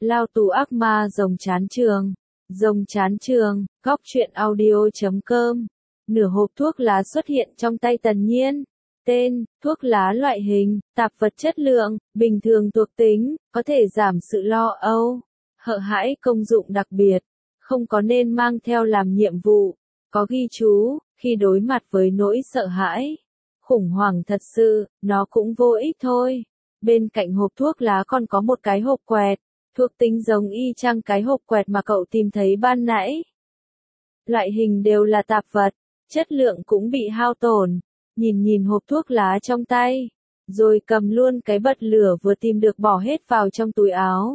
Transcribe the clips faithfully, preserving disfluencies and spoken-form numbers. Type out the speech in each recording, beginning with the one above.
Lao tù ác ma rồng chán trường. Rồng chán trường, góc truyện audio.com. Nửa hộp thuốc lá xuất hiện trong tay Tần Nhiên. Tên, thuốc lá loại hình, tạp vật chất lượng, bình thường thuộc tính, có thể giảm sự lo âu, sợ hãi, công dụng đặc biệt, không có nên mang theo làm nhiệm vụ. Có ghi chú, khi đối mặt với nỗi sợ hãi, khủng hoảng thật sự, nó cũng vô ích thôi. Bên cạnh hộp thuốc lá còn có một cái hộp quẹt, thuộc tính giống y chang cái hộp quẹt mà cậu tìm thấy ban nãy. Loại hình đều là tạp vật, chất lượng cũng bị hao tổn. Nhìn nhìn hộp thuốc lá trong tay, rồi cầm luôn cái bật lửa vừa tìm được bỏ hết vào trong túi áo.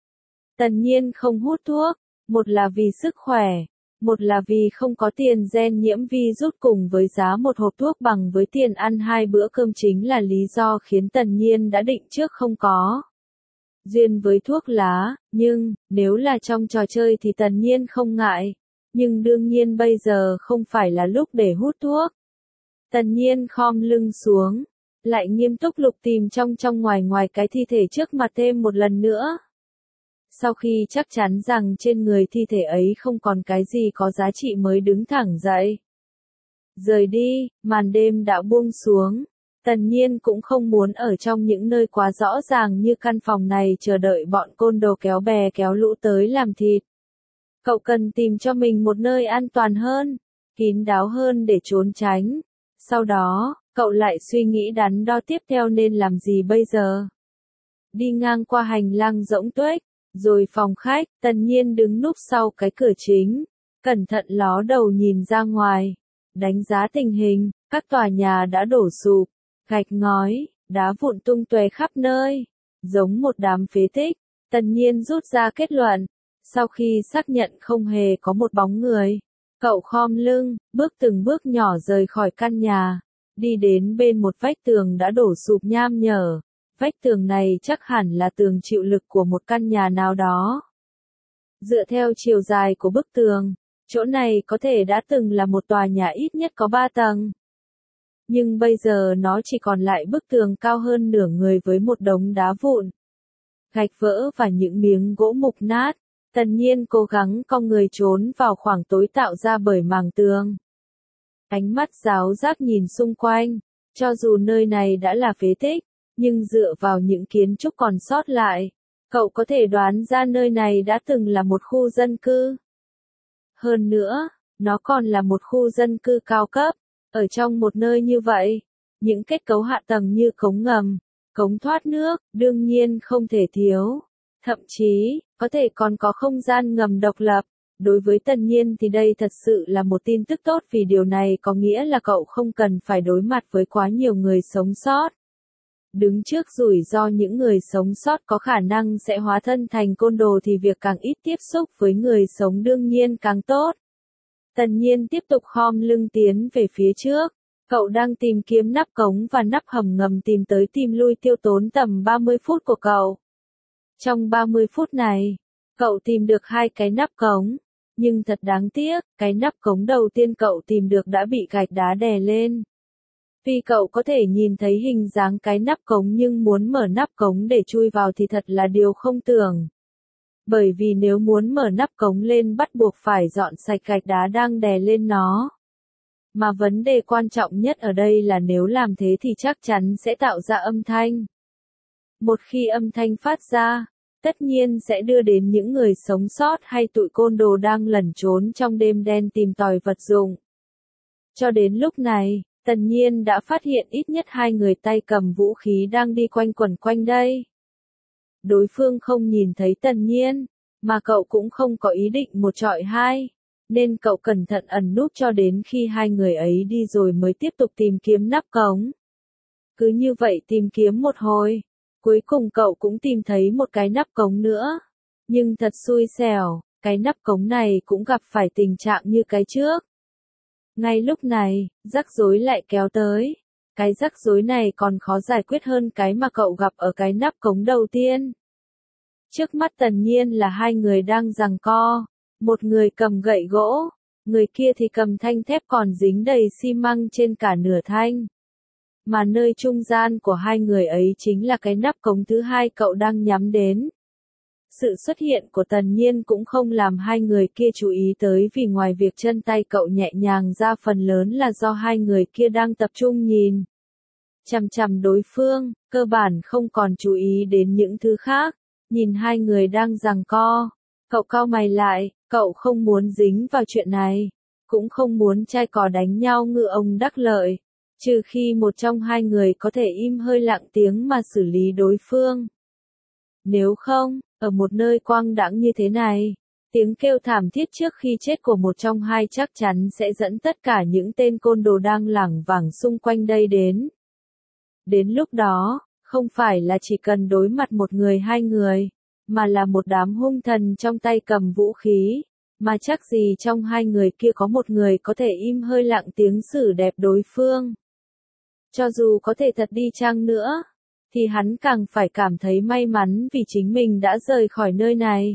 Tần Nhiên không hút thuốc, một là vì sức khỏe, một là vì không có tiền gen nhiễm virus, cùng với giá một hộp thuốc bằng với tiền ăn hai bữa cơm chính là lý do khiến Tần Nhiên đã định trước không có duyên với thuốc lá, nhưng, nếu là trong trò chơi thì Tần Nhiên không ngại, nhưng đương nhiên bây giờ không phải là lúc để hút thuốc. Tần Nhiên khom lưng xuống, lại nghiêm túc lục tìm trong trong ngoài ngoài cái thi thể trước mặt thêm một lần nữa. Sau khi chắc chắn rằng trên người thi thể ấy không còn cái gì có giá trị mới đứng thẳng dậy. Rời đi, màn đêm đã buông xuống. Tần Nhiên cũng không muốn ở trong những nơi quá rõ ràng như căn phòng này chờ đợi bọn côn đồ kéo bè kéo lũ tới làm thịt. Cậu cần tìm cho mình một nơi an toàn hơn, kín đáo hơn để trốn tránh. Sau đó, cậu lại suy nghĩ đắn đo tiếp theo nên làm gì bây giờ. Đi ngang qua hành lang rỗng tuếch, rồi phòng khách, Tần Nhiên đứng núp sau cái cửa chính, cẩn thận ló đầu nhìn ra ngoài, đánh giá tình hình. Các tòa nhà đã đổ sụp, gạch ngói, đá vụn tung tóe khắp nơi, giống một đám phế tích. Tần Nhiên rút ra kết luận, sau khi xác nhận không hề có một bóng người, cậu khom lưng, bước từng bước nhỏ rời khỏi căn nhà, đi đến bên một vách tường đã đổ sụp nham nhở. Vách tường này chắc hẳn là tường chịu lực của một căn nhà nào đó. Dựa theo chiều dài của bức tường, chỗ này có thể đã từng là một tòa nhà ít nhất có ba tầng. Nhưng bây giờ nó chỉ còn lại bức tường cao hơn nửa người với một đống đá vụn, gạch vỡ và những miếng gỗ mục nát. Tần Nhiên cố gắng cong người trốn vào khoảng tối tạo ra bởi màng tường. Ánh mắt giáo giác nhìn xung quanh, cho dù nơi này đã là phế tích, nhưng dựa vào những kiến trúc còn sót lại, cậu có thể đoán ra nơi này đã từng là một khu dân cư. Hơn nữa, nó còn là một khu dân cư cao cấp. Ở trong một nơi như vậy, những kết cấu hạ tầng như cống ngầm, cống thoát nước, đương nhiên không thể thiếu. Thậm chí, có thể còn có không gian ngầm độc lập. Đối với Tần Nhiên thì đây thật sự là một tin tức tốt, vì điều này có nghĩa là cậu không cần phải đối mặt với quá nhiều người sống sót. Đứng trước rủi ro những người sống sót có khả năng sẽ hóa thân thành côn đồ thì việc càng ít tiếp xúc với người sống đương nhiên càng tốt. Tần Nhiên tiếp tục khom lưng tiến về phía trước. Cậu đang tìm kiếm nắp cống và nắp hầm ngầm, tìm tới tìm lui tiêu tốn tầm ba mươi phút của cậu. Trong ba mươi phút này, cậu tìm được hai cái nắp cống. Nhưng thật đáng tiếc, cái nắp cống đầu tiên cậu tìm được đã bị gạch đá đè lên. Vì cậu có thể nhìn thấy hình dáng cái nắp cống nhưng muốn mở nắp cống để chui vào thì thật là điều không tưởng. Bởi vì nếu muốn mở nắp cống lên bắt buộc phải dọn sạch gạch đá đang đè lên nó. Mà vấn đề quan trọng nhất ở đây là nếu làm thế thì chắc chắn sẽ tạo ra âm thanh. Một khi âm thanh phát ra, tất nhiên sẽ đưa đến những người sống sót hay tụi côn đồ đang lẩn trốn trong đêm đen tìm tòi vật dụng. Cho đến lúc này, Tần Nhiên đã phát hiện ít nhất hai người tay cầm vũ khí đang đi quanh quẩn quanh đây. Đối phương không nhìn thấy Tần Nhiên, mà cậu cũng không có ý định một trọi hai, nên cậu cẩn thận ẩn núp cho đến khi hai người ấy đi rồi mới tiếp tục tìm kiếm nắp cống. Cứ như vậy tìm kiếm một hồi, cuối cùng cậu cũng tìm thấy một cái nắp cống nữa. Nhưng thật xui xẻo, cái nắp cống này cũng gặp phải tình trạng như cái trước. Ngay lúc này, rắc rối lại kéo tới. Cái rắc rối này còn khó giải quyết hơn cái mà cậu gặp ở cái nắp cống đầu tiên. Trước mắt Tần Nhiên là hai người đang giằng co. Một người cầm gậy gỗ, người kia thì cầm thanh thép còn dính đầy xi măng trên cả nửa thanh. Mà nơi trung gian của hai người ấy chính là cái nắp cống thứ hai cậu đang nhắm đến. Sự xuất hiện của Tần Nhiên cũng không làm hai người kia chú ý tới vì ngoài việc chân tay cậu nhẹ nhàng ra phần lớn là do hai người kia đang tập trung nhìn chằm chằm đối phương, cơ bản không còn chú ý đến những thứ khác, nhìn hai người đang giằng co. Cậu cau mày lại, cậu không muốn dính vào chuyện này, cũng không muốn trai cò đánh nhau ngựa ông đắc lợi, trừ khi một trong hai người có thể im hơi lặng tiếng mà xử lý đối phương. Nếu không, ở một nơi quang đãng như thế này, tiếng kêu thảm thiết trước khi chết của một trong hai chắc chắn sẽ dẫn tất cả những tên côn đồ đang lảng vảng xung quanh đây đến. Đến lúc đó, không phải là chỉ cần đối mặt một người hai người, mà là một đám hung thần trong tay cầm vũ khí, mà chắc gì trong hai người kia có một người có thể im hơi lặng tiếng xử đẹp đối phương. Cho dù có thể thật đi chăng nữa, thì hắn càng phải cảm thấy may mắn vì chính mình đã rời khỏi nơi này.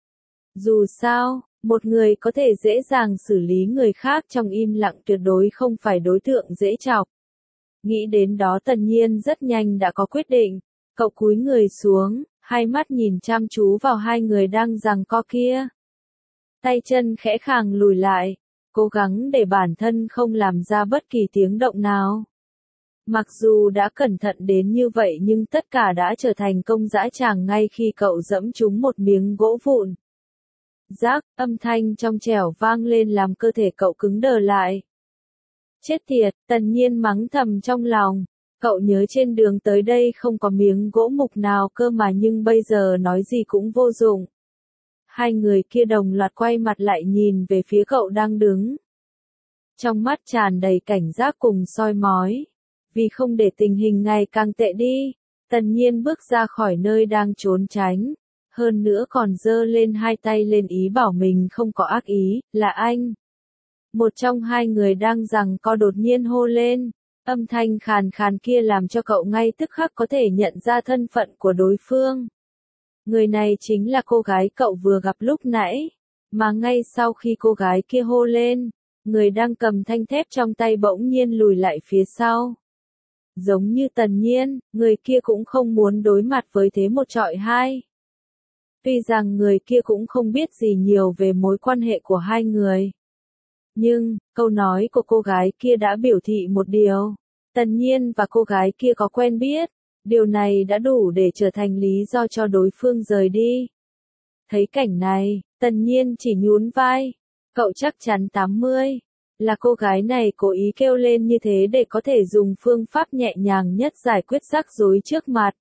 Dù sao, một người có thể dễ dàng xử lý người khác trong im lặng tuyệt đối không phải đối tượng dễ chọc. Nghĩ đến đó Tần Nhiên rất nhanh đã có quyết định, cậu cúi người xuống, hai mắt nhìn chăm chú vào hai người đang giằng co kia. Tay chân khẽ khàng lùi lại, cố gắng để bản thân không làm ra bất kỳ tiếng động nào. Mặc dù đã cẩn thận đến như vậy nhưng tất cả đã trở thành công dã tràng ngay khi cậu dẫm trúng một miếng gỗ vụn. Rác, âm thanh trong trẻo vang lên làm cơ thể cậu cứng đờ lại. Chết tiệt, Tần Nhiên mắng thầm trong lòng, cậu nhớ trên đường tới đây không có miếng gỗ mục nào cơ mà nhưng bây giờ nói gì cũng vô dụng. Hai người kia đồng loạt quay mặt lại nhìn về phía cậu đang đứng. Trong mắt tràn đầy cảnh giác cùng soi mói. Vì không để tình hình ngày càng tệ đi, Tần Nhiên bước ra khỏi nơi đang trốn tránh, hơn nữa còn giơ lên hai tay lên ý bảo mình không có ác ý, là anh. Một trong hai người đang giằng co đột nhiên hô lên, âm thanh khàn khàn kia làm cho cậu ngay tức khắc có thể nhận ra thân phận của đối phương. Người này chính là cô gái cậu vừa gặp lúc nãy, mà ngay sau khi cô gái kia hô lên, người đang cầm thanh thép trong tay bỗng nhiên lùi lại phía sau. Giống như Tần Nhiên, người kia cũng không muốn đối mặt với thế một trọi hai. Tuy rằng người kia cũng không biết gì nhiều về mối quan hệ của hai người. Nhưng, câu nói của cô gái kia đã biểu thị một điều. Tần Nhiên và cô gái kia có quen biết. Điều này đã đủ để trở thành lý do cho đối phương rời đi. Thấy cảnh này, Tần Nhiên chỉ nhún vai. Cậu chắc chắn tám mươi. Là cô gái này cố ý kêu lên như thế để có thể dùng phương pháp nhẹ nhàng nhất giải quyết rắc rối trước mặt.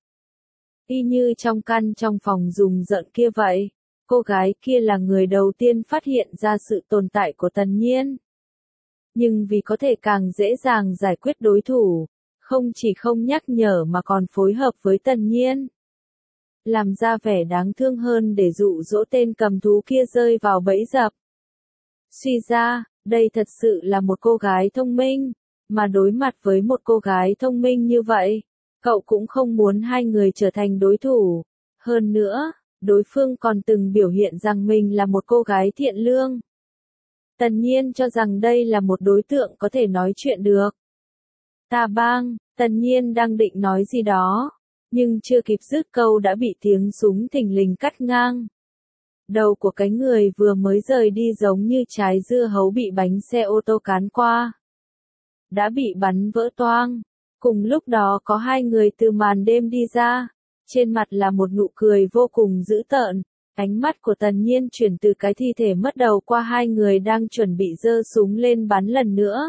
Y như trong căn trong phòng dùng giận kia vậy, cô gái kia là người đầu tiên phát hiện ra sự tồn tại của Tần Nhiên. Nhưng vì có thể càng dễ dàng giải quyết đối thủ, không chỉ không nhắc nhở mà còn phối hợp với Tần Nhiên. Làm ra vẻ đáng thương hơn để dụ dỗ tên cầm thú kia rơi vào bẫy dập. Suy ra, đây thật sự là một cô gái thông minh, mà đối mặt với một cô gái thông minh như vậy, cậu cũng không muốn hai người trở thành đối thủ. Hơn nữa, đối phương còn từng biểu hiện rằng mình là một cô gái thiện lương. Tần Nhiên cho rằng đây là một đối tượng có thể nói chuyện được. Ta bang, Tần Nhiên đang định nói gì đó, nhưng chưa kịp dứt câu đã bị tiếng súng thình lình cắt ngang. Đầu của cái người vừa mới rời đi giống như trái dưa hấu bị bánh xe ô tô cán qua. Đã bị bắn vỡ toang. Cùng lúc đó có hai người từ màn đêm đi ra. Trên mặt là một nụ cười vô cùng dữ tợn. Ánh mắt của Tần Nhiên chuyển từ cái thi thể mất đầu qua hai người đang chuẩn bị giơ súng lên bắn lần nữa.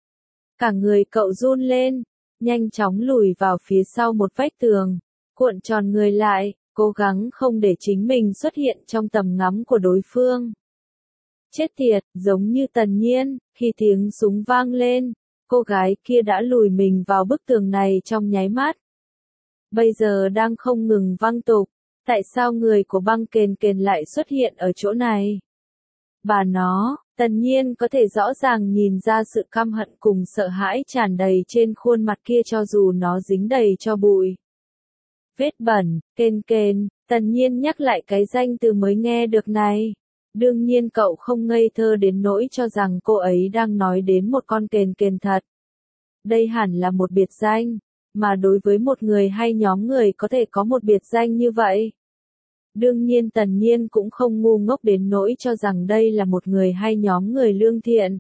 Cả người cậu run lên, nhanh chóng lùi vào phía sau một vách tường, cuộn tròn người lại, cố gắng không để chính mình xuất hiện trong tầm ngắm của đối phương. Chết tiệt, giống như Tần Nhiên, khi tiếng súng vang lên, cô gái kia đã lùi mình vào bức tường này trong nháy mắt. Bây giờ đang không ngừng vang tục, tại sao người của băng kền kền lại xuất hiện ở chỗ này? Bà nó, Tần Nhiên có thể rõ ràng nhìn ra sự căm hận cùng sợ hãi tràn đầy trên khuôn mặt kia cho dù nó dính đầy cho bụi. Vết bẩn, kền kền, Tần Nhiên nhắc lại cái danh từ mới nghe được này. Đương nhiên cậu không ngây thơ đến nỗi cho rằng cô ấy đang nói đến một con kền kền thật. Đây hẳn là một biệt danh, mà đối với một người hay nhóm người có thể có một biệt danh như vậy. Đương nhiên Tần Nhiên cũng không ngu ngốc đến nỗi cho rằng đây là một người hay nhóm người lương thiện.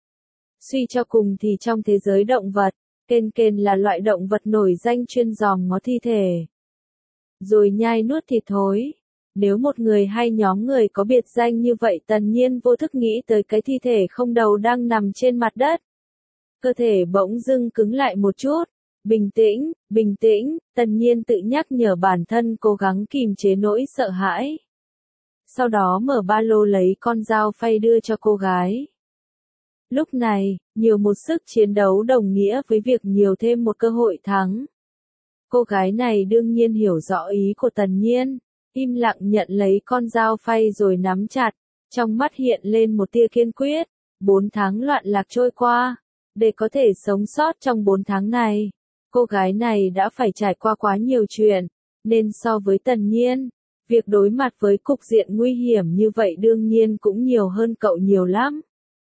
Suy cho cùng thì trong thế giới động vật, kền kền là loại động vật nổi danh chuyên dòm ngó thi thể, rồi nhai nuốt thịt thối. Nếu một người hay nhóm người có biệt danh như vậy, Tần Nhiên vô thức nghĩ tới cái thi thể không đầu đang nằm trên mặt đất. Cơ thể bỗng dưng cứng lại một chút. Bình tĩnh, bình tĩnh, Tần Nhiên tự nhắc nhở bản thân cố gắng kìm chế nỗi sợ hãi. Sau đó mở ba lô lấy con dao phay đưa cho cô gái. Lúc này, nhiều một sức chiến đấu đồng nghĩa với việc nhiều thêm một cơ hội thắng. Cô gái này đương nhiên hiểu rõ ý của Tần Nhiên, im lặng nhận lấy con dao phay rồi nắm chặt, trong mắt hiện lên một tia kiên quyết. Bốn tháng loạn lạc trôi qua, để có thể sống sót trong bốn tháng này, cô gái này đã phải trải qua quá nhiều chuyện, nên so với Tần Nhiên, việc đối mặt với cục diện nguy hiểm như vậy đương nhiên cũng nhiều hơn cậu nhiều lắm.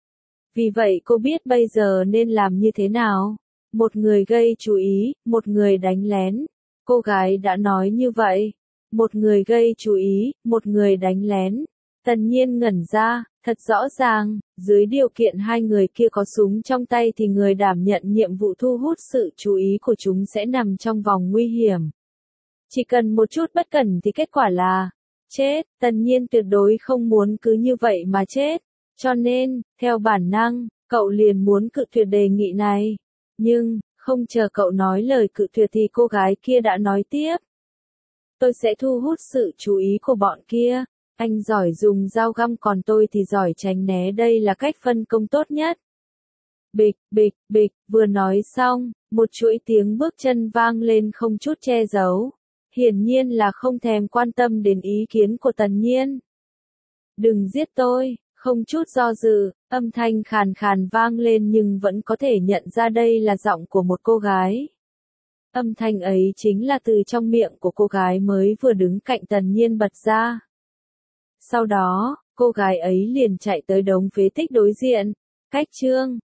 Vì vậy cô biết bây giờ nên làm như thế nào. Một người gây chú ý, một người đánh lén. Cô gái đã nói như vậy. Một người gây chú ý, một người đánh lén. Tần Nhiên ngẩn ra, thật rõ ràng, dưới điều kiện hai người kia có súng trong tay thì người đảm nhận nhiệm vụ thu hút sự chú ý của chúng sẽ nằm trong vòng nguy hiểm. Chỉ cần một chút bất cẩn thì kết quả là chết. Tần Nhiên tuyệt đối không muốn cứ như vậy mà chết. Cho nên, theo bản năng, cậu liền muốn cự tuyệt đề nghị này. Nhưng, không chờ cậu nói lời cự tuyệt thì cô gái kia đã nói tiếp. Tôi sẽ thu hút sự chú ý của bọn kia. Anh giỏi dùng dao găm còn tôi thì giỏi tránh né, đây là cách phân công tốt nhất. Bịch, bịch, bịch, vừa nói xong, một chuỗi tiếng bước chân vang lên không chút che giấu. Hiển nhiên là không thèm quan tâm đến ý kiến của Tần Nhiên. Đừng giết tôi. Không chút do dự, âm thanh khàn khàn vang lên nhưng vẫn có thể nhận ra đây là giọng của một cô gái. Âm thanh ấy chính là từ trong miệng của cô gái mới vừa đứng cạnh Tần Nhiên bật ra. Sau đó, cô gái ấy liền chạy tới đống phế tích đối diện. Cách chương